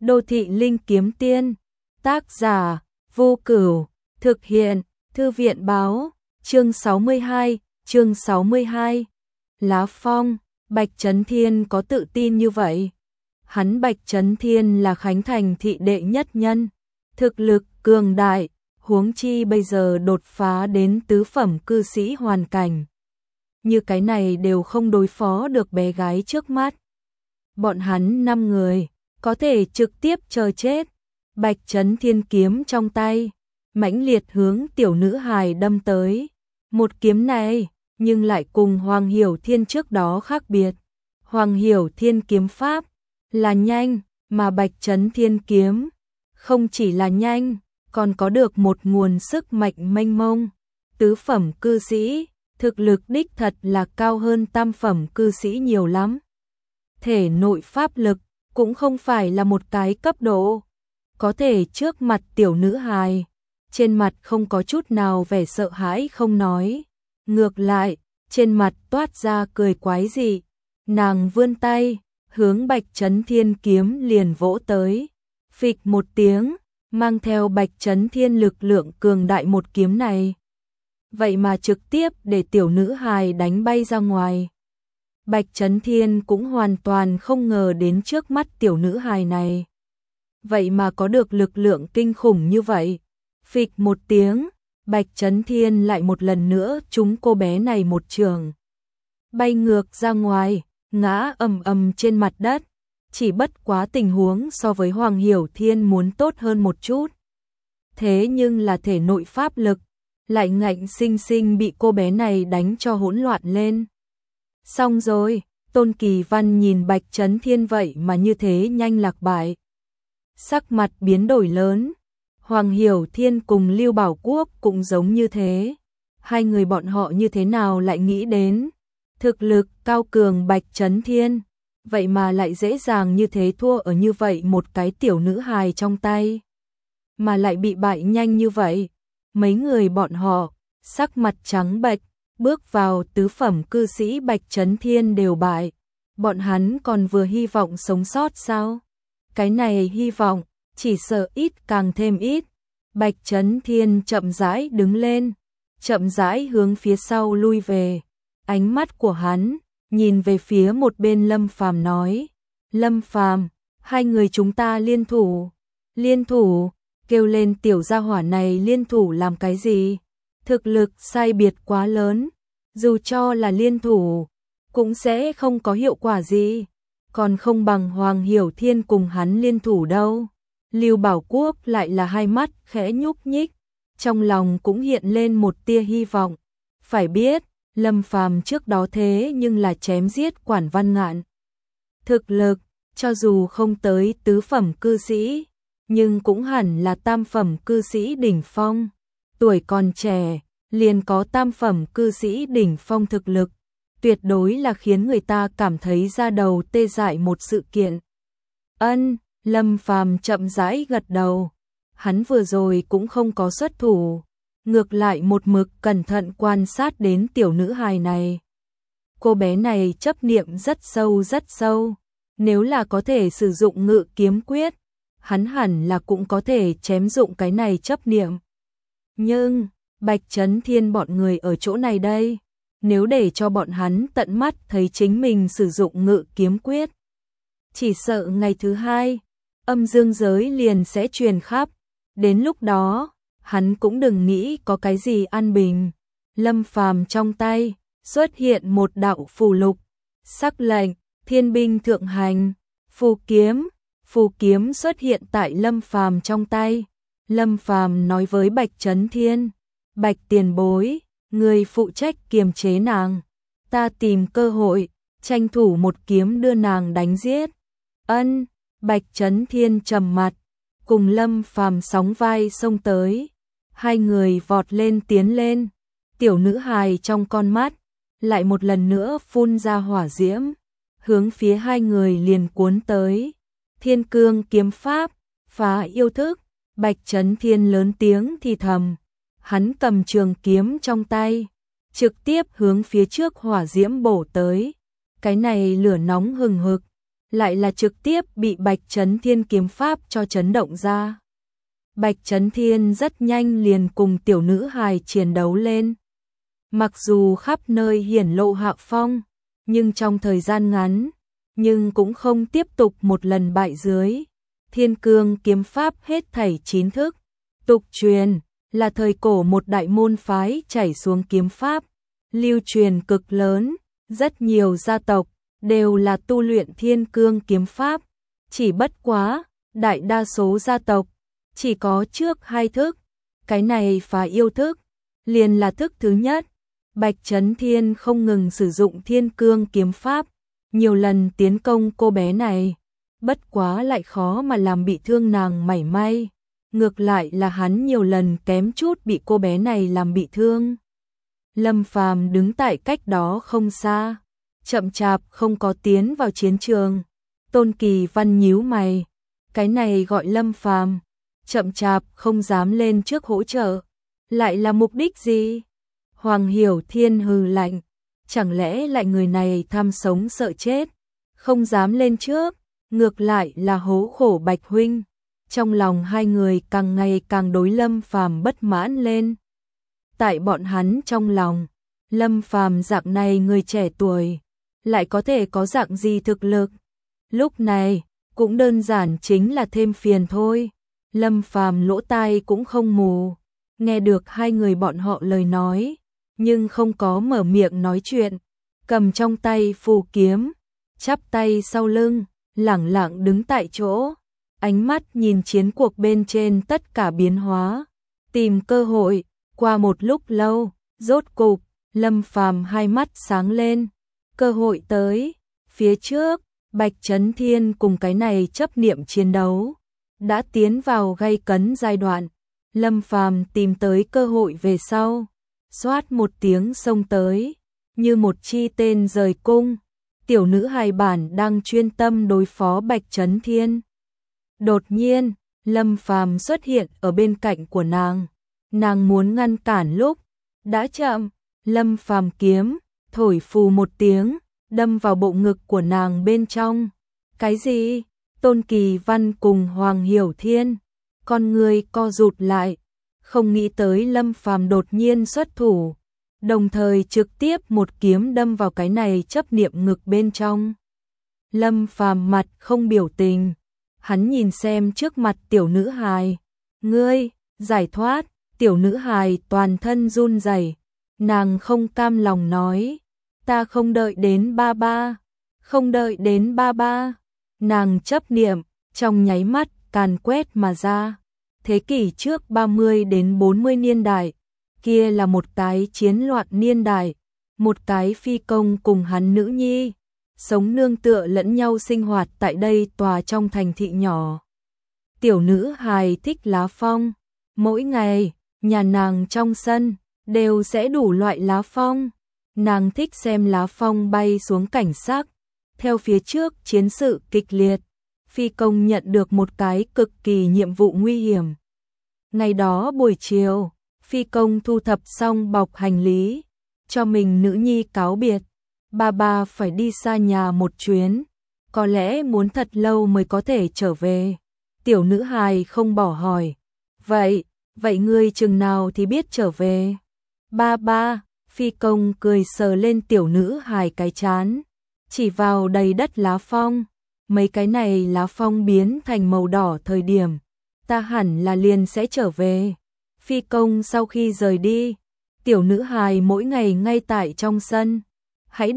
Đô thị linh kiếm tiên, tác giả, Vô Cửu, thực hiện, Thư viện báo, chương 62, Lá Phong, Bạch Chấn Thiên có tự tin như vậy. Hắn Bạch Chấn Thiên là Khánh Thành thị đệ nhất nhân, thực lực cường đại, huống chi bây giờ đột phá đến tứ phẩm cư sĩ hoàn cảnh. Như cái này đều không đối phó được bé gái trước mắt. Bọn hắn 5 người, có thể trực tiếp chờ chết. Bạch Chấn Thiên kiếm trong tay, mãnh liệt hướng tiểu nữ hài đâm tới. Một kiếm này, nhưng lại cùng Hoàng Hiểu Thiên trước đó khác biệt. Hoàng Hiểu Thiên kiếm pháp là nhanh, mà Bạch Chấn Thiên kiếm không chỉ là nhanh, còn có được một nguồn sức mạnh mênh mông. Tứ phẩm cư sĩ, thực lực đích thật là cao hơn tam phẩm cư sĩ nhiều lắm. Thể nội pháp lực cũng không phải là một cái cấp độ. Có thể trước mặt tiểu nữ hài, trên mặt không có chút nào vẻ sợ hãi không nói. Ngược lại, trên mặt toát ra cười quái dị. Nàng vươn tay, hướng Bạch Chấn Thiên kiếm liền vỗ tới. Phịch một tiếng, mang theo Bạch Chấn Thiên lực lượng cường đại một kiếm này. Vậy mà trực tiếp để tiểu nữ hài đánh bay ra ngoài. Bạch Chấn Thiên cũng hoàn toàn không ngờ đến trước mắt tiểu nữ hài này. Vậy mà có được lực lượng kinh khủng như vậy. Phịch một tiếng, Bạch Chấn Thiên lại một lần nữa trúng cô bé này một trường. Bay ngược ra ngoài, ngã ầm trên mặt đất. Chỉ bất quá tình huống so với Hoàng Hiểu Thiên muốn tốt hơn một chút. Thế nhưng là thể nội pháp lực, lại ngạnh sinh sinh bị cô bé này đánh cho hỗn loạn lên. Xong rồi, Tôn Kỳ Văn nhìn Bạch Chấn Thiên vậy mà như thế nhanh lạc bại. Sắc mặt biến đổi lớn, Hoàng Hiểu Thiên cùng Lưu Bảo Quốc cũng giống như thế. Hai người bọn họ như thế nào lại nghĩ đến thực lực cao cường Bạch Chấn Thiên, vậy mà lại dễ dàng như thế thua ở như vậy một cái tiểu nữ hài trong tay. Mà lại bị bại nhanh như vậy, mấy người bọn họ, sắc mặt trắng bệch, bước vào tứ phẩm cư sĩ Bạch Chấn Thiên đều bại. Bọn hắn còn vừa hy vọng sống sót sao? Cái này hy vọng, chỉ sợ ít càng thêm ít. Bạch Chấn Thiên chậm rãi đứng lên, chậm rãi hướng phía sau lui về. Ánh mắt của hắn nhìn về phía một bên Lâm Phàm nói: Lâm Phàm, hai người chúng ta liên thủ. Liên thủ? Kêu lên tiểu gia hỏa này liên thủ làm cái gì? Thực lực sai biệt quá lớn, dù cho là liên thủ, cũng sẽ không có hiệu quả gì. Còn không bằng Hoàng Hiểu Thiên cùng hắn liên thủ đâu. Lưu Bảo Quốc lại là hai mắt khẽ nhúc nhích, trong lòng cũng hiện lên một tia hy vọng. Phải biết, Lâm Phàm trước đó thế nhưng là chém giết Quản Văn Ngạn. Thực lực, cho dù không tới tứ phẩm cư sĩ, nhưng cũng hẳn là tam phẩm cư sĩ đỉnh phong. Tuổi còn trẻ, liền có tam phẩm cư sĩ đỉnh phong thực lực, tuyệt đối là khiến người ta cảm thấy da đầu tê dại một sự kiện. Lâm Phàm chậm rãi gật đầu. Hắn vừa rồi cũng không có xuất thủ, ngược lại một mực cẩn thận quan sát đến tiểu nữ hài này. Cô bé này chấp niệm rất sâu, nếu là có thể sử dụng ngự kiếm quyết, hắn hẳn là cũng có thể chém dụng cái này chấp niệm. Nhưng, Bạch Chấn Thiên bọn người ở chỗ này đây, nếu để cho bọn hắn tận mắt thấy chính mình sử dụng ngự kiếm quyết, chỉ sợ ngày thứ hai, âm dương giới liền sẽ truyền khắp. Đến lúc đó, hắn cũng đừng nghĩ có cái gì an bình. Lâm Phàm trong tay xuất hiện một đạo phù lục, sắc lệnh, thiên binh thượng hành, phù kiếm xuất hiện tại Lâm Phàm trong tay. Lâm Phàm nói với Bạch Chấn Thiên: Bạch tiền bối, người phụ trách kiềm chế nàng, ta tìm cơ hội, tranh thủ một kiếm đưa nàng đánh giết. Bạch Chấn Thiên trầm mặt, cùng Lâm Phàm sóng vai xông tới. Hai người vọt lên tiến lên, tiểu nữ hài trong con mắt lại một lần nữa phun ra hỏa diễm, hướng phía hai người liền cuốn tới. Thiên cương kiếm pháp, phá yêu thức. Bạch Chấn Thiên lớn tiếng thì thầm, hắn cầm trường kiếm trong tay, trực tiếp hướng phía trước hỏa diễm bổ tới. Cái này lửa nóng hừng hực, lại là trực tiếp bị Bạch Chấn Thiên kiếm pháp cho chấn động ra. Bạch Chấn Thiên rất nhanh liền cùng tiểu nữ hài chiến đấu lên. Mặc dù khắp nơi hiển lộ hạ phong, nhưng trong thời gian ngắn, nhưng cũng không tiếp tục một lần bại dưới. Thiên cương kiếm pháp hết thảy 9 thức, tục truyền là thời cổ một đại môn phái chảy xuống kiếm pháp, lưu truyền cực lớn, rất nhiều gia tộc đều là tu luyện thiên cương kiếm pháp, chỉ bất quá, đại đa số gia tộc chỉ có trước 2 thức, cái này phá yêu thức, liền là thức thứ nhất. Bạch Chấn Thiên không ngừng sử dụng thiên cương kiếm pháp, nhiều lần tiến công cô bé này, bất quá lại khó mà làm bị thương nàng mảy may, ngược lại là hắn nhiều lần kém chút bị cô bé này làm bị thương. Lâm Phàm đứng tại cách đó không xa, chậm chạp không có tiến vào chiến trường. Tôn Kỳ Văn nhíu mày, cái này gọi Lâm Phàm chậm chạp không dám lên trước hỗ trợ, lại là mục đích gì? Hoàng Hiểu Thiên hừ lạnh, chẳng lẽ lại người này tham sống sợ chết, không dám lên trước, ngược lại là hố khổ Bạch huynh. Trong lòng hai người càng ngày càng đối Lâm Phàm bất mãn lên. Tại bọn hắn trong lòng, Lâm Phàm dạng này người trẻ tuổi, lại có thể có dạng gì thực lực? Lúc này, cũng đơn giản chính là thêm phiền thôi. Lâm Phàm lỗ tai cũng không mù, nghe được hai người bọn họ lời nói, nhưng không có mở miệng nói chuyện, cầm trong tay phù kiếm, chắp tay sau lưng, lẳng lặng đứng tại chỗ, ánh mắt nhìn chiến cuộc bên trên tất cả biến hóa, tìm cơ hội. Qua một lúc lâu, rốt cục, Lâm Phàm hai mắt sáng lên, cơ hội tới. Phía trước, Bạch Chấn Thiên cùng cái này chấp niệm chiến đấu, đã tiến vào gay cấn giai đoạn. Lâm Phàm tìm tới cơ hội về sau, xoát một tiếng xông tới, như một chi tên rời cung. Tiểu nữ hài bản đang chuyên tâm đối phó Bạch Chấn Thiên. Đột nhiên, Lâm Phàm xuất hiện ở bên cạnh của nàng. Nàng muốn ngăn cản lúc đã chậm, Lâm Phàm kiếm thổi phù một tiếng, đâm vào bộ ngực của nàng bên trong. Cái gì? Tôn Kỳ Văn cùng Hoàng Hiểu Thiên, con người co rụt lại, không nghĩ tới Lâm Phàm đột nhiên xuất thủ, đồng thời trực tiếp một kiếm đâm vào cái này chấp niệm ngực bên trong. Lâm Phàm mặt không biểu tình, hắn nhìn xem trước mặt tiểu nữ hài, ngươi, giải thoát. Tiểu nữ hài toàn thân run rẩy, nàng không cam lòng nói, ta không đợi đến ba ba, không đợi đến ba ba. Nàng chấp niệm, trong nháy mắt càn quét mà ra. Thế kỷ trước 30 đến 40 niên đại, kia là một cái chiến loạn niên đại, một cái phi công cùng hắn nữ nhi, sống nương tựa lẫn nhau sinh hoạt tại đây tòa trong thành thị nhỏ. Tiểu nữ hài thích lá phong, mỗi ngày, nhà nàng trong sân đều sẽ đủ loại lá phong, nàng thích xem lá phong bay xuống cảnh sắc. Theo phía trước chiến sự kịch liệt, phi công nhận được một cái cực kỳ nhiệm vụ nguy hiểm. Ngày đó buổi chiều, phi công thu thập xong bọc hành lý, cho mình nữ nhi cáo biệt. Ba phải đi xa nhà một chuyến, có lẽ muốn thật lâu mới có thể trở về. Tiểu nữ hài không bỏ hỏi, Vậy ngươi chừng nào thì biết trở về? Ba, phi công cười sờ lên tiểu nữ hài cái trán, chỉ vào đầy đất lá phong, mấy cái này lá phong biến thành màu đỏ thời điểm, ta hẳn là liền sẽ trở về. Phi công sau khi rời đi, tiểu nữ hài mỗi ngày ngay tại trong sân, hãy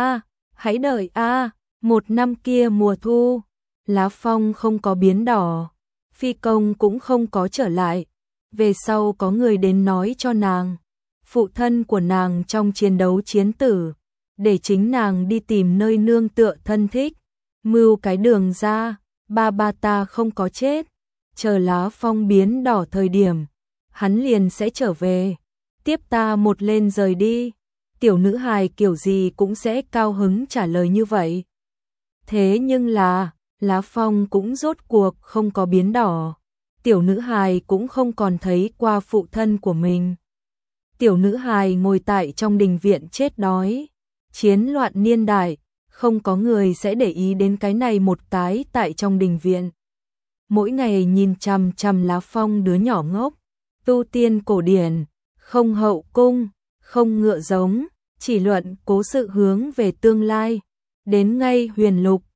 đợi a, một năm kia mùa thu, lá phong không có biến đỏ, phi công cũng không có trở lại. Về sau có người đến nói cho nàng, phụ thân của nàng trong chiến đấu chiến tử, để chính nàng đi tìm nơi nương tựa thân thích, mưu cái đường ra. Ba ta không có chết, chờ lá phong biến đỏ thời điểm, hắn liền sẽ trở về, tiếp ta một lên rời đi. Tiểu nữ hài kiểu gì cũng sẽ cao hứng trả lời như vậy. Thế nhưng là, lá phong cũng rốt cuộc không có biến đỏ. Tiểu nữ hài cũng không còn thấy qua phụ thân của mình. Tiểu nữ hài ngồi tại trong đình viện chết đói. Chiến loạn niên đại, không có người sẽ để ý đến cái này một cái tại trong đình viện. Mỗi ngày nhìn chằm chằm lá phong đứa nhỏ ngốc, tu tiên cổ điển, không hậu cung, không ngựa giống, chỉ luận cố sự hướng về tương lai. Đến ngay huyền lục,